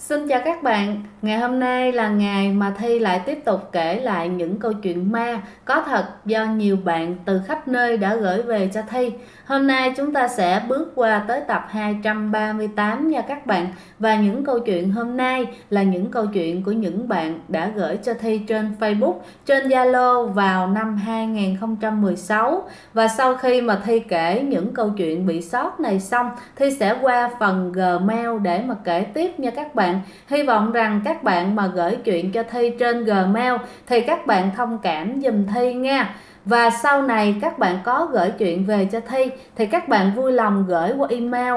Xin chào các bạn, ngày hôm nay là ngày mà Thi lại tiếp tục kể lại những câu chuyện ma có thật do nhiều bạn từ khắp nơi đã gửi về cho Thi. Hôm nay chúng ta sẽ bước qua tới tập 238 nha các bạn. Và những câu chuyện hôm nay là những câu chuyện của những bạn đã gửi cho Thi trên Facebook, trên Zalo vào năm 2016. Và sau khi mà Thi kể những câu chuyện bị sót này xong, Thi sẽ qua phần Gmail để mà kể tiếp nha các bạn. Hy vọng rằng các bạn mà gửi chuyện cho Thi trên Gmail thì các bạn thông cảm giùm Thi nha. Và sau này các bạn có gửi chuyện về cho Thi thì các bạn vui lòng gửi qua email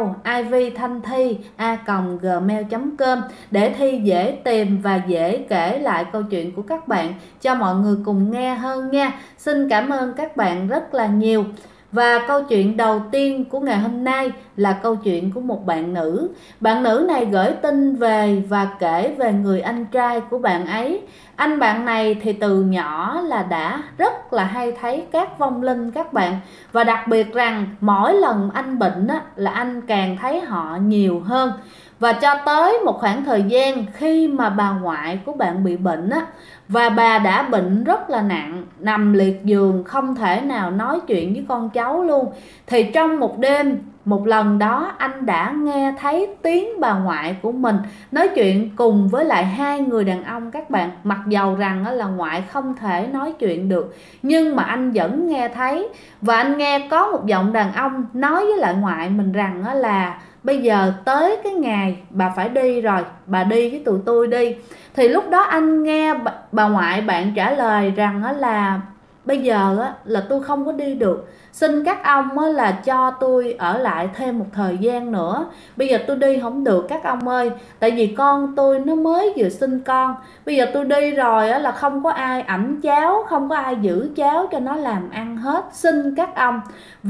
ivthanhthi@gmail.com để Thi dễ tìm và dễ kể lại câu chuyện của các bạn cho mọi người cùng nghe hơn nha. Xin cảm ơn các bạn rất là nhiều. Và câu chuyện đầu tiên của ngày hôm nay là câu chuyện của một bạn nữ. Bạn nữ này gửi tin về và kể về người anh trai của bạn ấy. Anh bạn này thì từ nhỏ là đã rất là hay thấy các vong linh các bạn. Và đặc biệt rằng mỗi lần anh bệnh á, là anh càng thấy họ nhiều hơn. Và cho tới một khoảng thời gian khi mà bà ngoại của bạn bị bệnh á, và bà đã bệnh rất là nặng, nằm liệt giường không thể nào nói chuyện với con cháu luôn. Thì trong một đêm, một lần đó anh đã nghe thấy tiếng bà ngoại của mình nói chuyện cùng với lại hai người đàn ông các bạn. Mặc dầu rằng là ngoại không thể nói chuyện được, nhưng mà anh vẫn nghe thấy. Và anh nghe có một giọng đàn ông nói với lại ngoại mình rằng là bây giờ tới cái ngày bà phải đi rồi, bà đi với tụi tôi đi. Thì lúc đó anh nghe bà ngoại bạn trả lời rằng là bây giờ là tôi không có đi được, xin các ông là cho tôi ở lại thêm một thời gian nữa. Bây giờ tôi đi không được các ông ơi, tại vì con tôi nó mới vừa sinh con. Bây giờ tôi đi rồi là không có ai ẵm cháu, không có ai giữ cháu cho nó làm ăn hết, xin các ông.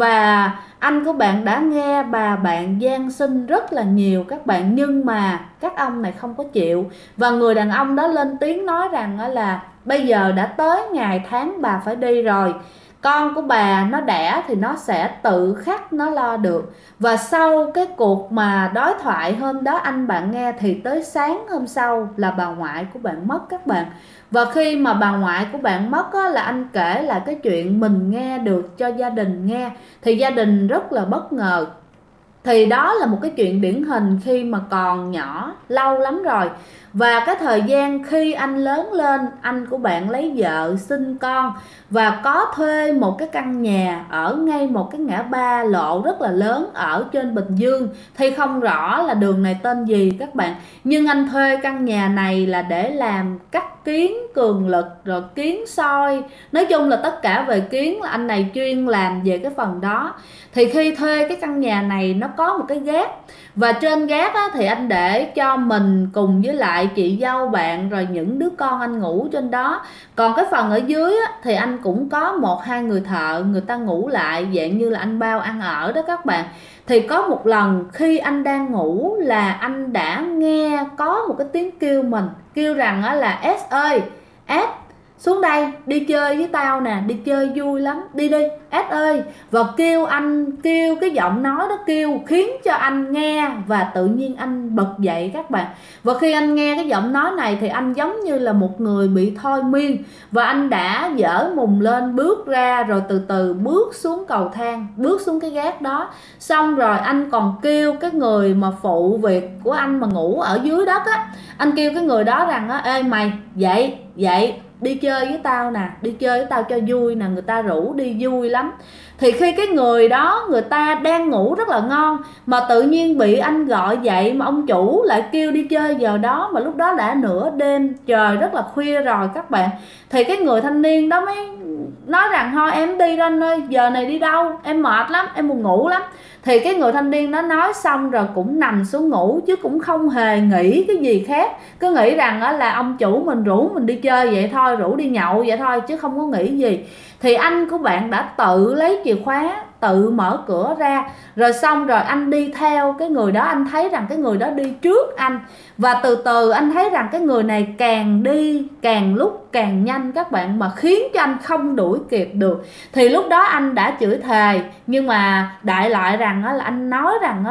Và anh của bạn đã nghe bà bạn van xin rất là nhiều các bạn, nhưng mà các ông này không có chịu. Và người đàn ông đó lên tiếng nói rằng là bây giờ đã tới ngày tháng bà phải đi rồi, con của bà nó đẻ thì nó sẽ tự khắc nó lo được. Và sau cái cuộc mà đối thoại hôm đó anh bạn nghe thì tới sáng hôm sau là bà ngoại của bạn mất các bạn. Và khi mà bà ngoại của bạn mất là anh kể lại cái chuyện mình nghe được cho gia đình nghe thì gia đình rất là bất ngờ. Thì đó là một cái chuyện điển hình khi mà còn nhỏ, lâu lắm rồi. Và cái thời gian khi anh lớn lên, anh của bạn lấy vợ, sinh con và có thuê một cái căn nhà ở ngay một cái ngã ba lộ rất là lớn ở trên Bình Dương. Thì không rõ là đường này tên gì các bạn, nhưng anh thuê căn nhà này là để làm cắt kiến cường lực rồi kiến soi, nói chung là tất cả về kiến là anh này chuyên làm về cái phần đó. Thì khi thuê cái căn nhà này nó có một cái gác, và trên gác thì anh để cho mình cùng với lại chị dâu bạn rồi những đứa con anh ngủ trên đó. Còn cái phần ở dưới thì anh cũng có một hai người thợ, người ta ngủ lại dạng như là anh bao ăn ở đó các bạn. Thì có một lần khi anh đang ngủ là anh đã nghe có một cái tiếng kêu mình, kêu rằng là S ơi, S xuống đây đi chơi với tao nè, đi chơi vui lắm, đi đi S ơi. Và kêu anh, kêu cái giọng nói đó kêu khiến cho anh nghe và tự nhiên anh bật dậy các bạn. Và khi anh nghe cái giọng nói này thì anh giống như là một người bị thôi miên, và anh đã dở mùng lên bước ra rồi từ từ bước xuống cầu thang, bước xuống cái gác đó. Xong rồi anh còn kêu cái người mà phụ việc của anh mà ngủ ở dưới đất anh kêu cái người đó rằng ê mày dậy dậy đi chơi với tao nè, đi chơi với tao cho vui nè, người ta rủ đi vui lắm. Thì khi cái người đó người ta đang ngủ rất là ngon mà tự nhiên bị anh gọi dậy, mà ông chủ lại kêu đi chơi giờ đó, mà lúc đó đã nửa đêm, trời rất là khuya rồi các bạn. Thì cái người thanh niên đó mới nói rằng thôi em đi đó anh ơi, giờ này đi đâu, em mệt lắm, em buồn ngủ lắm. Thì cái người thanh niên đó nói xong rồi cũng nằm xuống ngủ, chứ cũng không hề nghĩ cái gì khác. Cứ nghĩ rằng là ông chủ mình rủ mình đi chơi vậy thôi, rủ đi nhậu vậy thôi, chứ không có nghĩ gì. Thì anh của bạn đã tự lấy chìa khóa, tự mở cửa ra. Rồi xong rồi anh đi theo cái người đó, anh thấy rằng cái người đó đi trước anh. Và từ từ anh thấy rằng cái người này càng đi càng lúc càng nhanh các bạn, mà khiến cho anh không đuổi kịp được. Thì lúc đó anh đã chửi thề, nhưng mà đại lại rằng là anh nói rằng là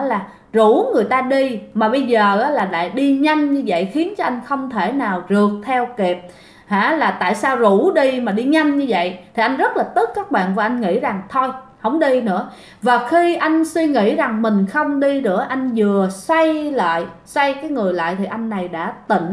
rủ người ta đi, mà bây giờ là lại đi nhanh như vậy khiến cho anh không thể nào rượt theo kịp. Là tại sao rủ đi mà đi nhanh như vậy? Thì anh rất là tức các bạn, và anh nghĩ rằng thôi không đi nữa. Và khi anh suy nghĩ rằng mình không đi nữa, anh vừa xoay cái người lại thì anh này đã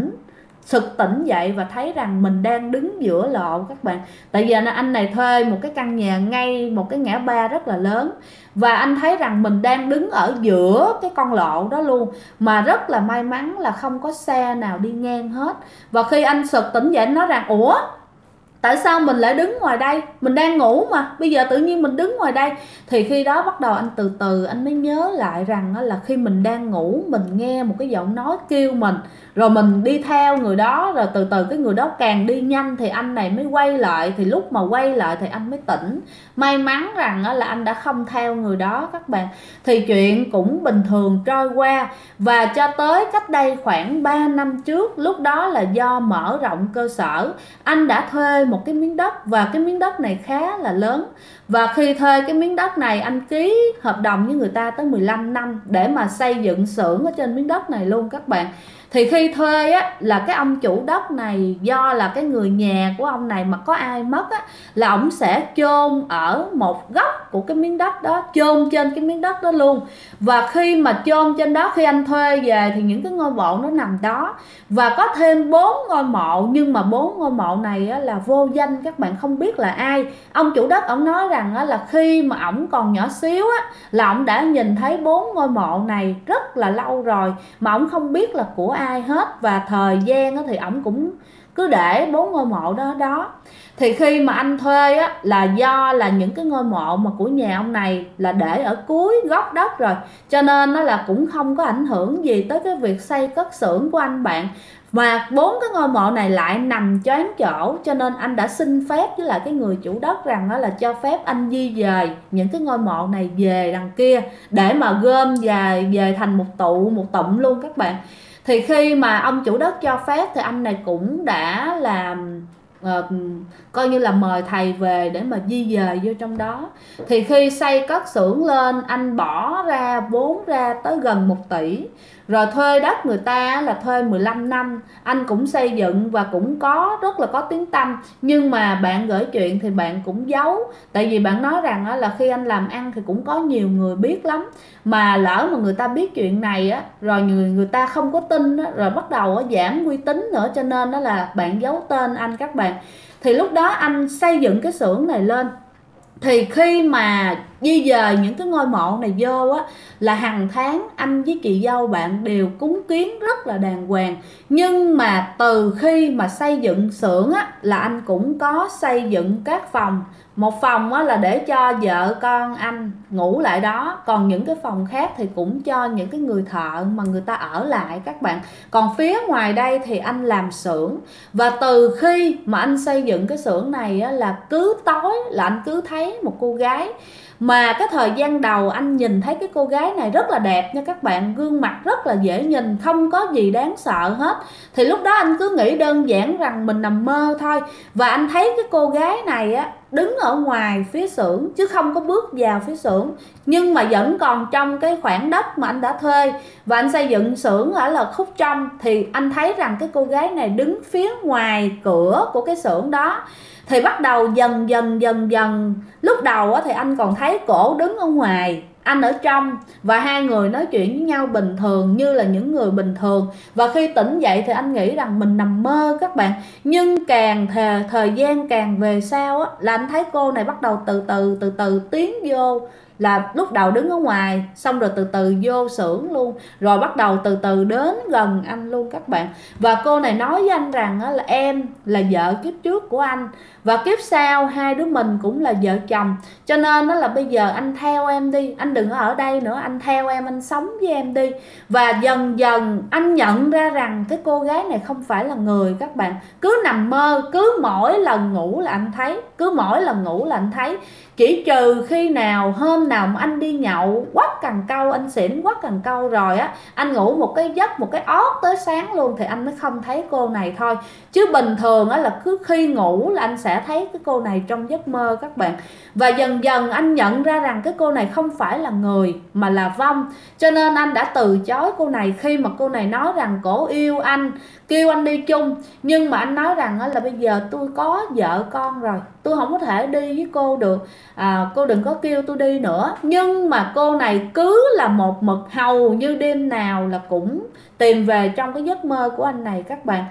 sực tỉnh dậy và thấy rằng mình đang đứng giữa lộ các bạn. Tại vì anh này thuê một cái căn nhà ngay một cái ngã ba rất là lớn, và anh thấy rằng mình đang đứng ở giữa cái con lộ đó luôn, mà rất là may mắn là không có xe nào đi ngang hết. Và khi anh sực tỉnh dậy, anh nói rằng ủa, tại sao mình lại đứng ngoài đây, mình đang ngủ mà bây giờ tự nhiên mình đứng ngoài đây. Thì khi đó bắt đầu anh từ từ anh mới nhớ lại rằng là khi mình đang ngủ, mình nghe một cái giọng nói kêu mình, rồi mình đi theo người đó, rồi từ từ cái người đó càng đi nhanh thì anh này mới quay lại. Thì lúc mà quay lại thì anh mới tỉnh. May mắn rằng là anh đã không theo người đó các bạn. Thì chuyện cũng bình thường trôi qua, và cho tới cách đây khoảng 3 năm trước, lúc đó là do mở rộng cơ sở, anh đã thuê một cái miếng đất, và cái miếng đất này khá là lớn. Và khi thuê cái miếng đất này, anh ký hợp đồng với người ta tới 15 năm để mà xây dựng xưởng ở trên miếng đất này luôn các bạn. Thì khi thuê là cái ông chủ đất này, do là cái người nhà của ông này mà có ai mất là ông sẽ chôn ở một góc của cái miếng đất đó, chôn trên cái miếng đất đó luôn. Và khi mà chôn trên đó, khi anh thuê về thì những cái ngôi mộ nó nằm đó. Và có thêm 4 ngôi mộ, nhưng mà 4 ngôi mộ này là vô danh, các bạn không biết là ai. Ông chủ đất ông nói rằng là khi mà ổng còn nhỏ xíu là ổng đã nhìn thấy 4 ngôi mộ này rất là lâu rồi, mà ổng không biết là của ai hết. Và thời gian thì ổng cũng cứ để 4 ngôi mộ đó. Thì khi mà anh thuê là do là những cái ngôi mộ mà của nhà ông này là để ở cuối góc đất rồi, cho nên nó là cũng không có ảnh hưởng gì tới cái việc xây cất xưởng của anh bạn. Mà 4 cái ngôi mộ này lại nằm choán chỗ, cho nên anh đã xin phép với lại cái người chủ đất rằng là cho phép anh di dời những cái ngôi mộ này về đằng kia, để mà gom về thành một tụm luôn các bạn. Thì khi mà ông chủ đất cho phép thì anh này cũng đã làm coi như là mời thầy về để mà di dời vô trong đó. Thì khi xây cất xưởng lên, anh bỏ ra vốn ra tới gần 1 tỷ. Rồi thuê đất người ta là thuê 15 năm, anh cũng xây dựng và cũng rất là có tiếng tăm. Nhưng mà bạn gửi chuyện thì bạn cũng giấu, tại vì bạn nói rằng là khi anh làm ăn thì cũng có nhiều người biết lắm, mà lỡ mà người ta biết chuyện này rồi người ta không có tin rồi bắt đầu giảm uy tín nữa, cho nên đó là bạn giấu tên anh các bạn. Thì lúc đó anh xây dựng cái xưởng này lên, thì khi mà di dời những cái ngôi mộ này vô là hàng tháng anh với chị dâu bạn đều cúng kiến rất là đàng hoàng. Nhưng mà từ khi mà xây dựng xưởng là anh cũng có xây dựng các phòng. Một phòng là để cho vợ con anh ngủ lại đó, còn những cái phòng khác thì cũng cho những cái người thợ mà người ta ở lại các bạn. Còn phía ngoài đây thì anh làm xưởng. Và từ khi mà anh xây dựng cái xưởng này là cứ tối là anh cứ thấy một cô gái, mà cái thời gian đầu anh nhìn thấy cái cô gái này rất là đẹp nha các bạn, gương mặt rất là dễ nhìn, không có gì đáng sợ hết. Thì lúc đó anh cứ nghĩ đơn giản rằng mình nằm mơ thôi. Và anh thấy cái cô gái này đứng ở ngoài phía xưởng chứ không có bước vào phía xưởng, nhưng mà vẫn còn trong cái khoảng đất mà anh đã thuê. Và anh xây dựng xưởng ở là khúc trong, thì anh thấy rằng cái cô gái này đứng phía ngoài cửa của cái xưởng đó. Thì bắt đầu dần dần lúc đầu thì anh còn thấy cổ đứng ở ngoài, anh ở trong, và hai người nói chuyện với nhau bình thường như là những người bình thường. Và khi tỉnh dậy thì anh nghĩ rằng mình nằm mơ các bạn. Nhưng càng thời gian càng về sau là anh thấy cô này bắt đầu từ từ tiến vô. Là lúc đầu đứng ở ngoài, xong rồi từ từ vô xưởng luôn, rồi bắt đầu từ từ đến gần anh luôn các bạn. Và cô này nói với anh rằng là em là vợ kiếp trước của anh, và kiếp sau hai đứa mình cũng là vợ chồng, cho nên đó là bây giờ anh theo em đi, anh đừng ở đây nữa, anh theo em, anh sống với em đi. Và dần dần anh nhận ra rằng cái cô gái này không phải là người các bạn. Cứ nằm mơ, cứ mỗi lần ngủ là anh thấy, cứ mỗi lần ngủ là anh thấy. Chỉ trừ khi nào hôm hôm nào mà anh đi nhậu quắt cần câu, anh xỉn quắt cần câu rồi á, anh ngủ một cái giấc, một cái ót tới sáng luôn thì anh mới không thấy cô này thôi. Chứ bình thường á là cứ khi ngủ là anh sẽ thấy cái cô này trong giấc mơ các bạn. Và dần dần anh nhận ra rằng cái cô này không phải là người mà là vong. Cho nên anh đã từ chối cô này khi mà cô này nói rằng cổ yêu anh, kêu anh đi chung. Nhưng mà anh nói rằng là bây giờ tôi có vợ con rồi, tôi không có thể đi với cô được, cô đừng có kêu tôi đi nữa. Nhưng mà cô này cứ là một mực hầu như đêm nào là cũng tìm về trong cái giấc mơ của anh này các bạn.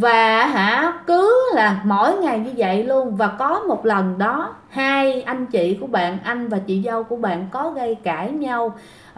Và cứ là mỗi ngày như vậy luôn. Và có một lần đó hai anh chị của bạn, anh và chị dâu của bạn có gây cãi nhau,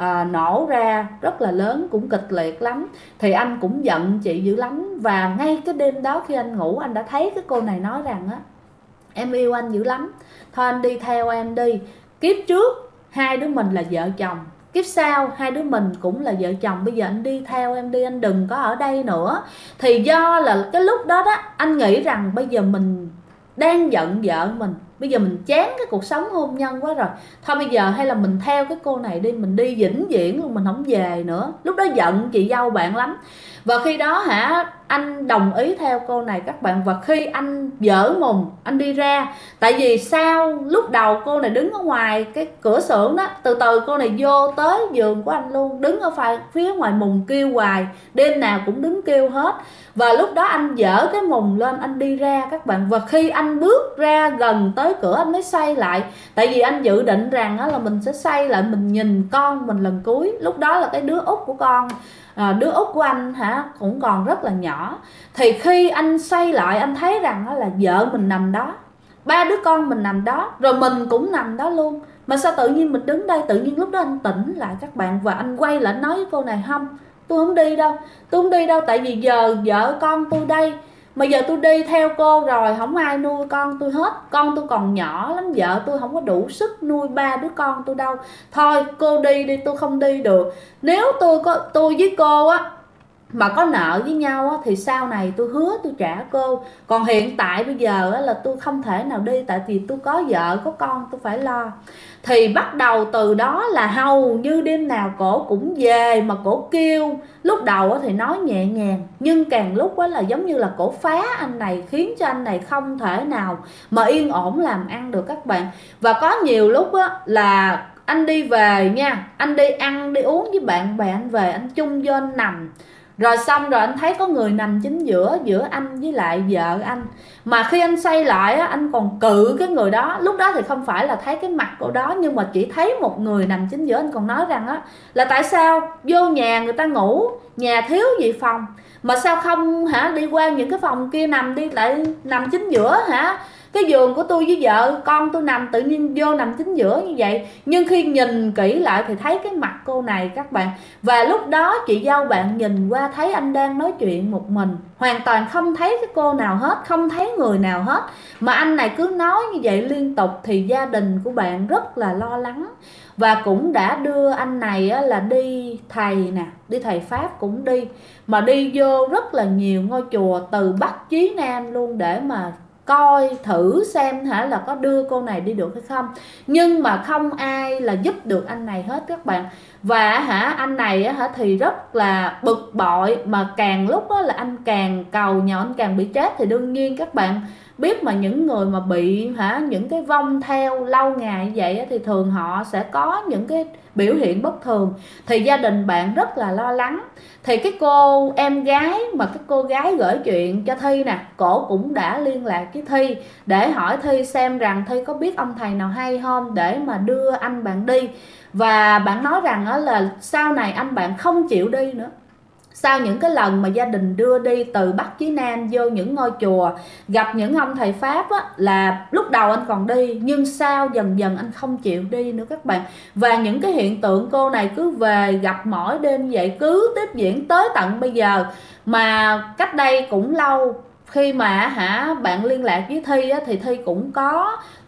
nổ ra rất là lớn, cũng kịch liệt lắm. Thì anh cũng giận chị dữ lắm. Và ngay cái đêm đó khi anh ngủ, anh đã thấy cái cô này nói rằng á, em yêu anh dữ lắm, thôi anh đi theo em đi. Kiếp trước hai đứa mình là vợ chồng, kiếp sau hai đứa mình cũng là vợ chồng, bây giờ anh đi theo em đi, anh đừng có ở đây nữa. Thì do là cái lúc đó đó anh nghĩ rằng bây giờ mình đang giận vợ mình, bây giờ mình chán cái cuộc sống hôn nhân quá rồi, thôi bây giờ hay là mình theo cái cô này đi, mình đi vĩnh viễn luôn, mình không về nữa. Lúc đó giận chị dâu bạn lắm. Và khi đó anh đồng ý theo cô này các bạn. Và khi anh dở mùng anh đi ra, tại vì sao lúc đầu cô này đứng ở ngoài cái cửa xưởng đó, từ từ cô này vô tới giường của anh luôn, đứng ở phía ngoài mùng kêu hoài, đêm nào cũng đứng kêu hết. Và lúc đó anh dở cái mùng lên anh đi ra các bạn. Và khi anh bước ra gần tới cửa anh mới xoay lại, tại vì anh dự định rằng là mình sẽ xoay lại mình nhìn con mình lần cuối. Lúc đó là cái đứa út của con, đứa út của anh cũng còn rất là nhỏ. Thì khi anh xoay lại anh thấy rằng là vợ mình nằm đó, ba đứa con mình nằm đó, rồi mình cũng nằm đó luôn. Mà sao tự nhiên mình đứng đây? Tự nhiên lúc đó anh tỉnh lại các bạn. Và anh quay lại nói với cô này, không, tôi không đi đâu, tôi không đi đâu. Tại vì giờ vợ con tôi đây, mà giờ tôi đi theo cô rồi không ai nuôi con tôi hết, con tôi còn nhỏ lắm, vợ tôi không có đủ sức nuôi ba đứa con tôi đâu. Thôi cô đi đi, tôi không đi được. Nếu tôi với cô á mà có nợ với nhau á, thì sau này tôi hứa tôi trả cô. Còn hiện tại bây giờ á, là tôi không thể nào đi, tại vì tôi có vợ có con tôi phải lo. Thì bắt đầu từ đó là hầu như đêm nào cổ cũng về mà cổ kêu. Lúc đầu thì nói nhẹ nhàng, nhưng càng lúc là giống như là cổ phá anh này, khiến cho anh này không thể nào mà yên ổn làm ăn được các bạn. Và có nhiều lúc là anh đi về nha, anh đi ăn đi uống với bạn bè, anh về anh chung vô anh nằm, rồi xong rồi anh thấy có người nằm chính giữa anh với lại vợ anh. Mà khi anh xoay lại anh còn cự cái người đó. Lúc đó thì không phải là thấy cái mặt cô đó, nhưng mà chỉ thấy một người nằm chính giữa. Anh còn nói rằng là tại sao vô nhà người ta ngủ, nhà thiếu gì phòng, mà sao không đi qua những cái phòng kia nằm đi, lại nằm chính giữa cái giường của tôi với vợ con tôi nằm, tự nhiên vô nằm chính giữa như vậy. Nhưng khi nhìn kỹ lại thì thấy cái mặt cô này các bạn. Và lúc đó chị dâu bạn nhìn qua thấy anh đang nói chuyện một mình, hoàn toàn không thấy cái cô nào hết, không thấy người nào hết. Mà anh này cứ nói như vậy liên tục. Thì gia đình của bạn rất là lo lắng, và cũng đã đưa anh này là đi thầy nè, đi thầy Pháp cũng đi, mà đi vô rất là nhiều ngôi chùa từ Bắc chí Nam luôn, để mà coi thử xem là có đưa cô này đi được hay không. Nhưng mà không ai là giúp được anh này hết các bạn. Và anh này thì rất là bực bội, mà càng lúc là anh càng cầu nhờ anh càng bị chết. Thì đương nhiên các bạn biết mà, những người mà bị những cái vong theo lâu ngày như vậy thì thường họ sẽ có những cái biểu hiện bất thường. Thì gia đình bạn rất là lo lắng. Thì cái cô em gái mà cái cô gái gửi chuyện cho Thi nè, cổ cũng đã liên lạc với Thi để hỏi Thi xem rằng Thi có biết ông thầy nào hay không để mà đưa anh bạn đi. Và bạn nói rằng là sau này anh bạn không chịu đi nữa. Sau những cái lần mà gia đình đưa đi từ Bắc chí Nam vô những ngôi chùa, gặp những ông thầy Pháp là lúc đầu anh còn đi, nhưng sau dần dần anh không chịu đi nữa các bạn. Và những cái hiện tượng cô này cứ về gặp mỗi đêm vậy, cứ tiếp diễn tới tận bây giờ. Mà cách đây cũng lâu, khi mà bạn liên lạc với Thi thì Thi cũng có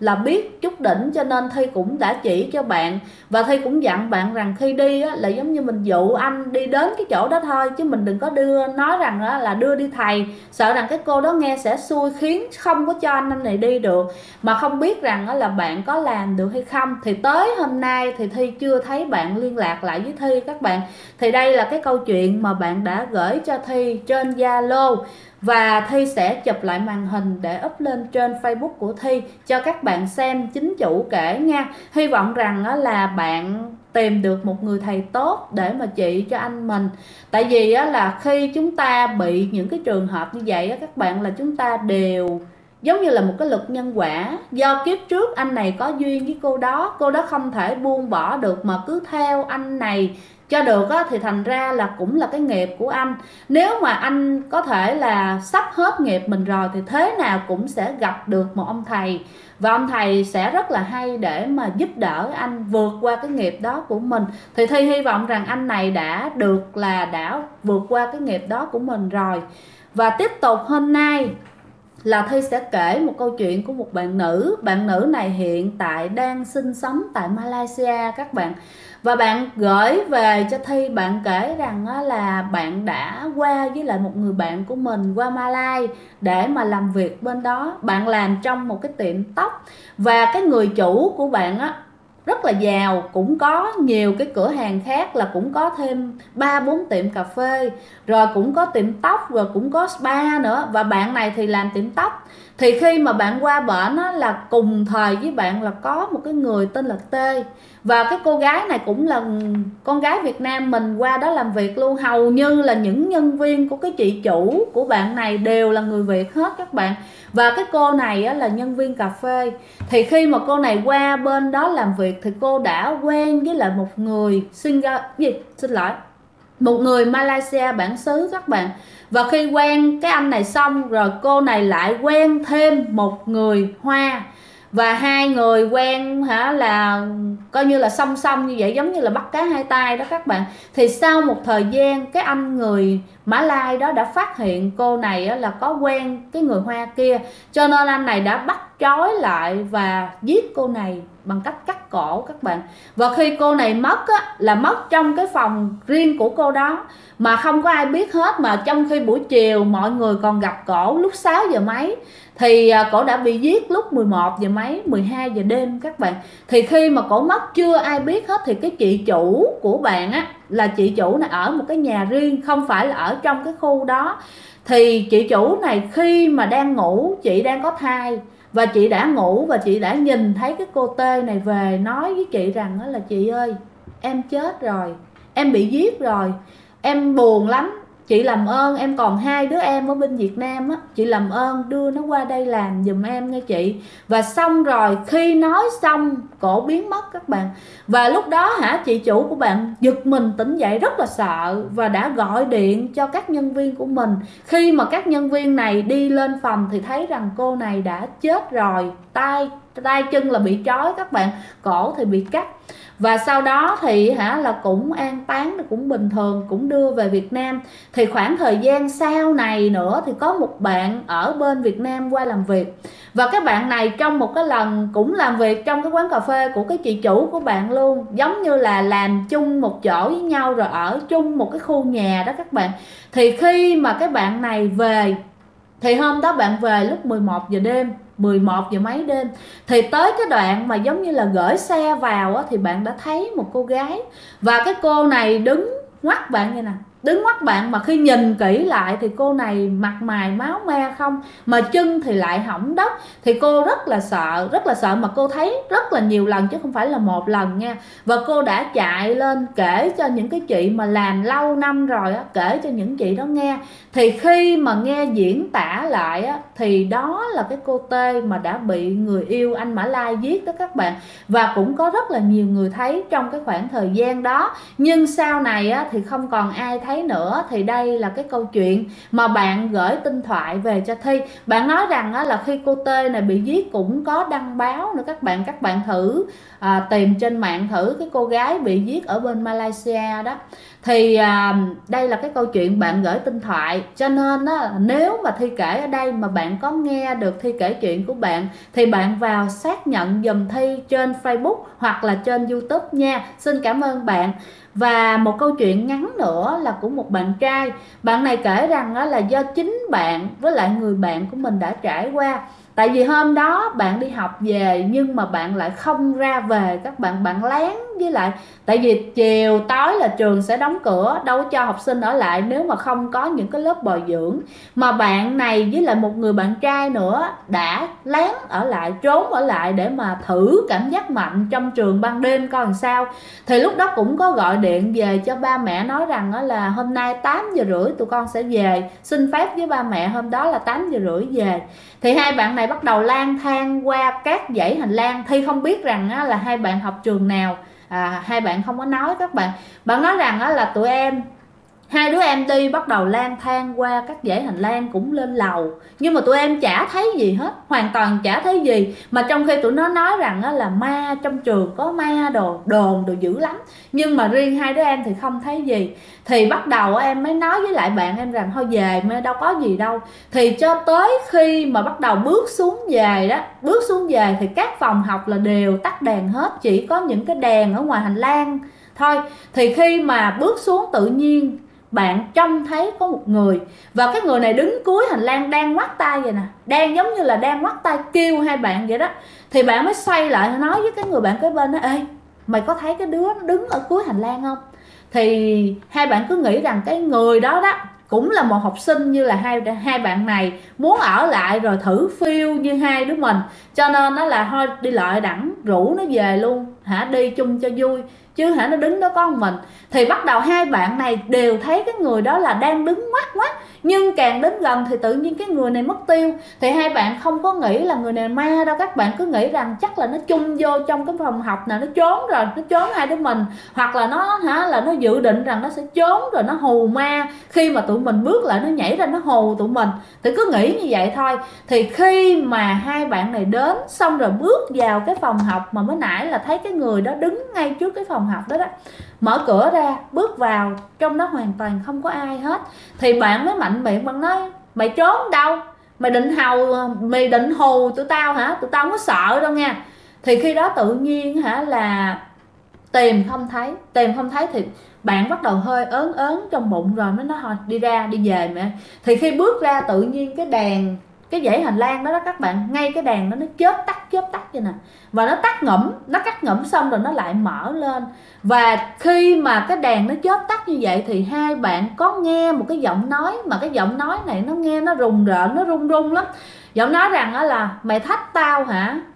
là biết chút đỉnh, cho nên Thi cũng đã chỉ cho bạn. Và Thi cũng dặn bạn rằng khi đi á, là giống như mình dụ anh đi đến cái chỗ đó thôi, chứ mình đừng có nói rằng là đưa đi thầy, sợ rằng cái cô đó nghe sẽ xui khiến không có cho anh này đi được, mà không biết rằng là bạn có làm được hay không. Thì tới hôm nay thì Thi chưa thấy bạn liên lạc lại với Thi các bạn. Thì đây là cái câu chuyện mà bạn đã gửi cho Thi trên Zalo, và Thi sẽ chụp lại màn hình để up lên trên Facebook của Thi cho các bạn xem chính chủ kể nha. Hy vọng rằng là bạn tìm được một người thầy tốt để mà trị cho anh mình. Tại vì là khi chúng ta bị những cái trường hợp như vậy các bạn, là chúng ta đều giống như là một cái luật nhân quả. Do kiếp trước anh này có duyên với cô đó không thể buông bỏ được mà cứ theo anh này cho được thì thành ra là cũng là cái nghiệp của anh. Nếu mà anh có thể là sắp hết nghiệp mình rồi thì thế nào cũng sẽ gặp được một ông thầy, và ông thầy sẽ rất là hay để mà giúp đỡ anh vượt qua cái nghiệp đó của mình. Thì Thi hy vọng rằng anh này đã vượt qua cái nghiệp đó của mình rồi. Và tiếp tục hôm nay là Thi sẽ kể một câu chuyện của một bạn nữ. Bạn nữ này hiện tại đang sinh sống tại Malaysia các bạn. Và bạn gửi về cho Thi, bạn kể rằng là bạn đã qua với lại một người bạn của mình qua Malai để mà làm việc bên đó. Bạn làm trong một cái tiệm tóc, và cái người chủ của bạn rất là giàu, cũng có nhiều cái cửa hàng khác, là cũng có thêm 3-4 tiệm cà phê, rồi cũng có tiệm tóc, rồi cũng có spa nữa. Và bạn này thì làm tiệm tóc. Thì khi mà bạn qua bển là cùng thời với bạn là có một cái người tên là T, và cái cô gái này cũng là con gái Việt Nam mình qua đó làm việc luôn. Hầu như là những nhân viên của cái chị chủ của bạn này đều là người Việt hết các bạn. Và cái cô này là nhân viên cà phê. Thì khi mà cô này qua bên đó làm việc thì cô đã quen với lại một người một người Malaysia bản xứ các bạn. Và khi quen cái anh này xong rồi, cô này lại quen thêm một người Hoa, và hai người quen là coi như là song song như vậy, giống như là bắt cá hai tay đó các bạn. Thì sau một thời gian, cái anh người Mã Lai đó đã phát hiện cô này là có quen cái người Hoa kia, cho nên anh này đã bắt trói lại và giết cô này bằng cách cắt cổ các bạn. Và khi cô này mất là mất trong cái phòng riêng của cô đó, mà không có ai biết hết. Mà trong khi buổi chiều mọi người còn gặp cổ lúc 6 giờ mấy, thì cổ đã bị giết lúc 11 giờ mấy, 12 giờ đêm các bạn. Thì khi mà cổ mất chưa ai biết hết, thì cái chị chủ của bạn là chị chủ này ở một cái nhà riêng, không phải là ở trong cái khu đó. Thì chị chủ này khi mà đang ngủ, chị đang có thai, và chị đã ngủ và chị đã nhìn thấy cái cô Tê này về nói với chị rằng là chị ơi, em chết rồi, em bị giết rồi, em buồn lắm, chị làm ơn, em còn 2 đứa em ở bên Việt Nam chị làm ơn đưa nó qua đây làm giùm em nha chị. Và xong rồi, khi nói xong cổ biến mất các bạn. Và lúc đó chị chủ của bạn giật mình tỉnh dậy rất là sợ, và đã gọi điện cho các nhân viên của mình. Khi mà các nhân viên này đi lên phòng thì thấy rằng cô này đã chết rồi, tay chân là bị trói các bạn, cổ thì bị cắt. Và sau đó thì là cũng an táng, cũng bình thường, cũng đưa về Việt Nam. Thì khoảng thời gian sau này nữa thì có một bạn ở bên Việt Nam qua làm việc. Và cái bạn này trong một cái lần cũng làm việc trong cái quán cà phê của cái chị chủ của bạn luôn, giống như là làm chung một chỗ với nhau, rồi ở chung một cái khu nhà đó các bạn. Thì khi mà cái bạn này về, thì hôm đó bạn về lúc 11 giờ đêm, 11 giờ mấy đêm. Thì tới cái đoạn mà giống như là gửi xe vào thì bạn đã thấy một cô gái, và cái cô này đứng ngoắt bạn như nè, đứng ngoắt bạn. Mà khi nhìn kỹ lại thì cô này mặt mày máu me không, mà chân thì lại hỏng đất. Thì cô rất là sợ, mà cô thấy rất là nhiều lần chứ không phải là một lần nha. Và cô đã chạy lên kể cho những cái chị mà làm lâu năm rồi kể cho những chị đó nghe. Thì khi mà nghe diễn tả lại thì đó là cái cô Tê mà đã bị người yêu anh Mã Lai giết đó các bạn. Và cũng có rất là nhiều người thấy trong cái khoảng thời gian đó, nhưng sau này thì không còn ai thấy nữa. Thì đây là cái câu chuyện mà bạn gửi tinh thoại về cho Thi. Bạn nói rằng là khi cô Tê này bị giết cũng có đăng báo nữa các bạn thử tìm trên mạng thử cái cô gái bị giết ở bên Malaysia đó. Thì đây là cái câu chuyện bạn gửi tin thoại, cho nên á, nếu mà Thi kể ở đây mà bạn có nghe được Thi kể chuyện của bạn thì bạn vào xác nhận giùm Thi trên Facebook hoặc là trên YouTube nha. Xin cảm ơn bạn. Và một câu chuyện ngắn nữa là của một bạn trai. Bạn này kể rằng là do chính bạn với lại người bạn của mình đã trải qua. Tại vì hôm đó bạn đi học về nhưng mà bạn lại không ra về các bạn lén, với lại tại vì chiều tối là trường sẽ đóng cửa, đâu cho học sinh ở lại nếu mà không có những cái lớp bồi dưỡng. Mà bạn này với lại một người bạn trai nữa đã lén ở lại, trốn ở lại để mà thử cảm giác mạnh trong trường ban đêm coi làm sao. Thì lúc đó cũng có gọi điện về cho ba mẹ nói rằng là hôm nay 8h30 tụi con sẽ về, xin phép với ba mẹ hôm đó là 8h30 về. Thì hai bạn này bắt đầu lang thang qua các dãy hành lang. Thi không biết rằng là hai bạn học trường nào, hai bạn không có nói các bạn. Bạn nói rằng là tụi em, hai đứa em đi bắt đầu lang thang qua các dãy hành lang cũng lên lầu, nhưng mà tụi em chả thấy gì hết, hoàn toàn chả thấy gì. Mà trong khi tụi nó nói rằng là ma trong trường có ma đồn đồ dữ lắm, nhưng mà riêng hai đứa em thì không thấy gì. Thì bắt đầu em mới nói với lại bạn em rằng thôi về, mà đâu có gì đâu. Thì cho tới khi mà bắt đầu bước xuống về thì các phòng học là đều tắt đèn hết, chỉ có những cái đèn ở ngoài hành lang thôi. Thì khi mà bước xuống tự nhiên bạn trông thấy có một người, và cái người này đứng cuối hành lang đang ngoắt tay vậy nè, đang giống như là đang ngoắt tay kêu hai bạn vậy đó. Thì bạn mới xoay lại nói với cái người bạn kế bên đó: ê, mày có thấy cái đứa nó đứng ở cuối hành lang không? Thì hai bạn cứ nghĩ rằng cái người đó cũng là một học sinh, như là hai bạn này muốn ở lại rồi thử phiêu như hai đứa mình, cho nên nó là thôi đi lại đẳng rủ nó về luôn, đi chung cho vui, chứ nó đứng đó có một mình. Thì bắt đầu hai bạn này đều thấy cái người đó là đang đứng ngoắt, nhưng càng đến gần thì tự nhiên cái người này mất tiêu. Thì hai bạn không có nghĩ là người này ma đâu, các bạn cứ nghĩ rằng chắc là nó chung vô trong cái phòng học nào, nó trốn rồi, nó trốn hai đứa mình, hoặc là nó dự định rằng nó sẽ trốn rồi nó hù ma, khi mà tụi mình bước lại nó nhảy ra nó hù tụi mình. Thì cứ nghĩ như vậy thôi. Thì khi mà hai bạn này đến xong rồi bước vào cái phòng học mà mới nãy là thấy cái người đó đứng ngay trước cái phòng học đó, mở cửa ra bước vào, trong đó hoàn toàn không có ai hết. Thì bạn mới mạnh miệng, bạn nói: mày trốn đâu? Mày định hù tụi tao hả? Tụi tao không có sợ đâu nha. Thì khi đó tự nhiên là tìm không thấy. Thì bạn bắt đầu hơi ớn trong bụng rồi mới nói thôi đi về mẹ. Thì khi bước ra tự nhiên cái dãy hành lang đó các bạn, ngay cái đèn đó nó chớp tắt vậy nè, và nó cắt ngủm xong rồi nó lại mở lên. Và khi mà cái đèn nó chớp tắt như vậy thì hai bạn có nghe một cái giọng nói, mà cái giọng nói này nó nghe nó rùng rợn, nó run run lắm. Giọng nói rằng là mày thách tao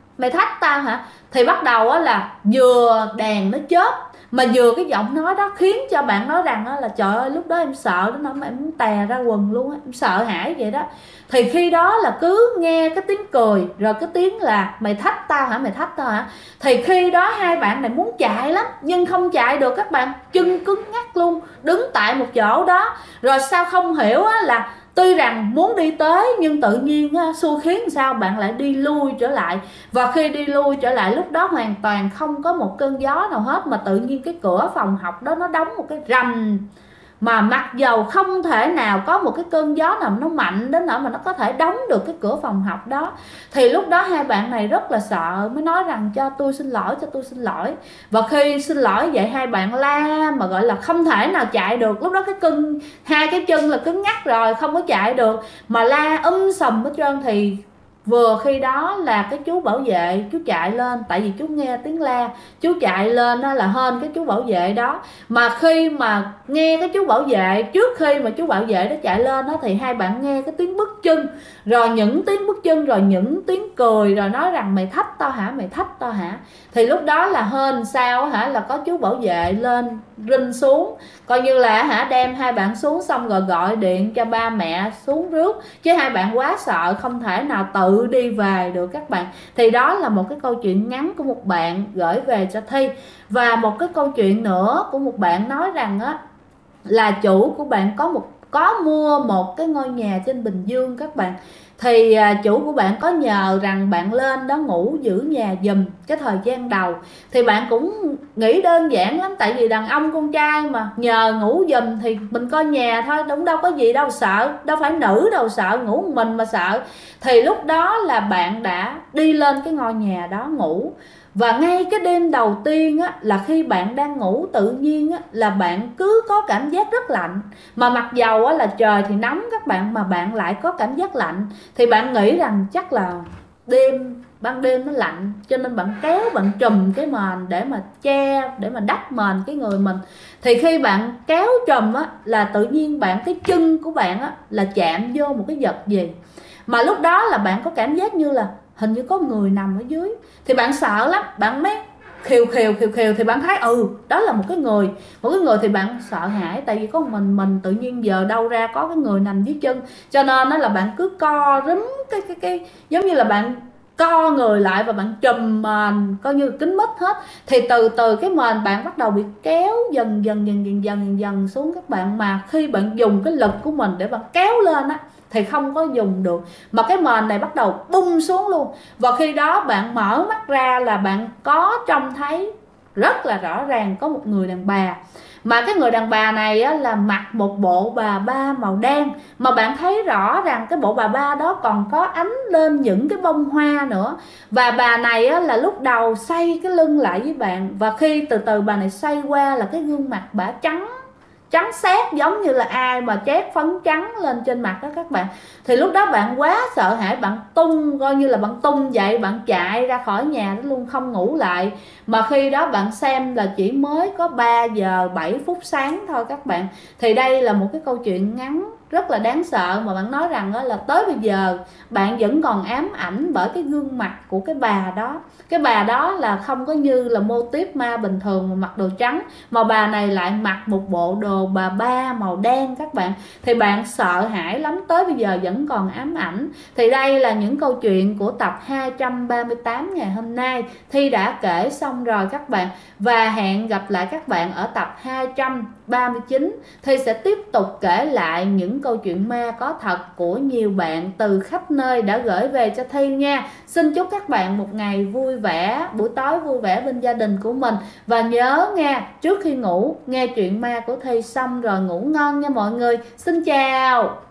hả? Thì bắt đầu là vừa đèn nó chớp mà vừa cái giọng nói đó khiến cho bạn nói rằng là trời ơi, lúc đó em sợ đến nỗi mà em muốn tè ra quần luôn á, em sợ hãi vậy đó. Thì khi đó là cứ nghe cái tiếng cười, rồi cái tiếng là mày thách tao hả? Thì khi đó hai bạn này muốn chạy lắm nhưng không chạy được các bạn, chân cứng ngắc luôn, đứng tại một chỗ đó. Rồi sao không hiểu là tuy rằng muốn đi tới nhưng tự nhiên xui khiến sao bạn lại đi lui trở lại. Và khi đi lui trở lại lúc đó hoàn toàn không có một cơn gió nào hết, mà tự nhiên cái cửa phòng học đó nó đóng một cái rầm, mà mặc dầu không thể nào có một cái cơn gió nào nó mạnh đến nỗi mà nó có thể đóng được cái cửa phòng học đó. Thì lúc đó hai bạn này rất là sợ, mới nói rằng cho tôi xin lỗi. Và khi xin lỗi vậy hai bạn la mà gọi là không thể nào chạy được. Lúc đó hai cái chân là cứng ngắc rồi, không có chạy được, mà la sùm hết trơn. Thì vừa khi đó là cái chú bảo vệ, chú chạy lên, tại vì chú nghe tiếng la, chú chạy lên đó là hên cái chú bảo vệ đó. Mà khi mà nghe cái chú bảo vệ, trước khi mà chú bảo vệ đó chạy lên đó, thì hai bạn nghe cái tiếng bước chân, rồi những tiếng cười, rồi nói rằng mày thách tao hả? Thì lúc đó là hên sao là có chú bảo vệ lên rinh xuống, coi như là đem hai bạn xuống, xong rồi gọi điện cho ba mẹ xuống rước, chứ hai bạn quá sợ không thể nào tự đi về được các bạn. Thì đó là một cái câu chuyện ngắn của một bạn gửi về cho Thi. Và một cái câu chuyện nữa của một bạn nói rằng là chủ của bạn có mua một cái ngôi nhà trên Bình Dương các bạn. Thì chủ của bạn có nhờ rằng bạn lên đó ngủ giữ nhà giùm cái thời gian đầu. Thì bạn cũng nghĩ đơn giản lắm, tại vì đàn ông con trai mà, nhờ ngủ giùm thì mình coi nhà thôi, đúng đâu có gì đâu sợ, đâu phải nữ đâu sợ, ngủ một mình mà sợ. Thì lúc đó là bạn đã đi lên cái ngôi nhà đó ngủ. Và ngay cái đêm đầu tiên á, là khi bạn đang ngủ tự nhiên á, là bạn cứ có cảm giác rất lạnh. Mà mặc dầu á, là trời thì nóng các bạn, mà bạn lại có cảm giác lạnh. Thì bạn nghĩ rằng chắc là ban đêm nó lạnh, cho nên bạn kéo bạn trùm cái mền để mà che, để mà đắp mền cái người mình. Thì khi bạn kéo trùm á, là tự nhiên cái chân của bạn á, là chạm vô một cái vật gì. Mà lúc đó là bạn có cảm giác như là hình như có người nằm ở dưới. Thì bạn sợ lắm, bạn mới khều thì bạn thấy đó là một cái người. Thì bạn sợ hãi, tại vì có mình tự nhiên giờ đâu ra có cái người nằm dưới chân. Cho nên đó là bạn cứ co rúm cái giống như là bạn co người lại và bạn trùm mền coi như kín mít hết. Thì từ từ cái mền bạn bắt đầu bị kéo dần xuống các bạn. Mà khi bạn dùng cái lực của mình để bạn kéo lên á, thì không có dùng được, mà cái mền này bắt đầu bung xuống luôn. Và khi đó bạn mở mắt ra là bạn có trông thấy rất là rõ ràng có một người đàn bà. Mà cái người đàn bà này á, là mặc một bộ bà ba màu đen. Mà bạn thấy rõ ràng cái bộ bà ba đó còn có ánh lên những cái bông hoa nữa. Và bà này á, là lúc đầu xoay cái lưng lại với bạn. Và khi từ từ bà này xoay qua là cái gương mặt bà trắng xát, giống như là ai mà chét phấn trắng lên trên mặt đó các bạn. Thì lúc đó bạn quá sợ hãi, bạn tung, coi như là bạn tung dậy, bạn chạy ra khỏi nhà đó luôn, không ngủ lại. Mà khi đó bạn xem là chỉ mới có 3 giờ 7 phút sáng thôi các bạn. Thì đây là một cái câu chuyện ngắn rất là đáng sợ, mà bạn nói rằng đó là tới bây giờ bạn vẫn còn ám ảnh bởi cái gương mặt của cái bà đó. Cái bà đó là không có như là mô típ ma bình thường mà mặc đồ trắng, mà bà này lại mặc một bộ đồ bà ba màu đen các bạn. Thì bạn sợ hãi lắm, tới bây giờ vẫn còn ám ảnh. Thì đây là những câu chuyện của tập 238 ngày hôm nay. Thi đã kể xong rồi các bạn. Và hẹn gặp lại các bạn ở tập 239. Thi sẽ tiếp tục kể lại những câu chuyện ma có thật của nhiều bạn từ khắp nơi đã gửi về cho Thi nha. Xin chúc các bạn một ngày vui vẻ, buổi tối vui vẻ bên gia đình của mình. Và nhớ nha, trước khi ngủ nghe chuyện ma của Thi xong rồi ngủ ngon nha mọi người. Xin chào.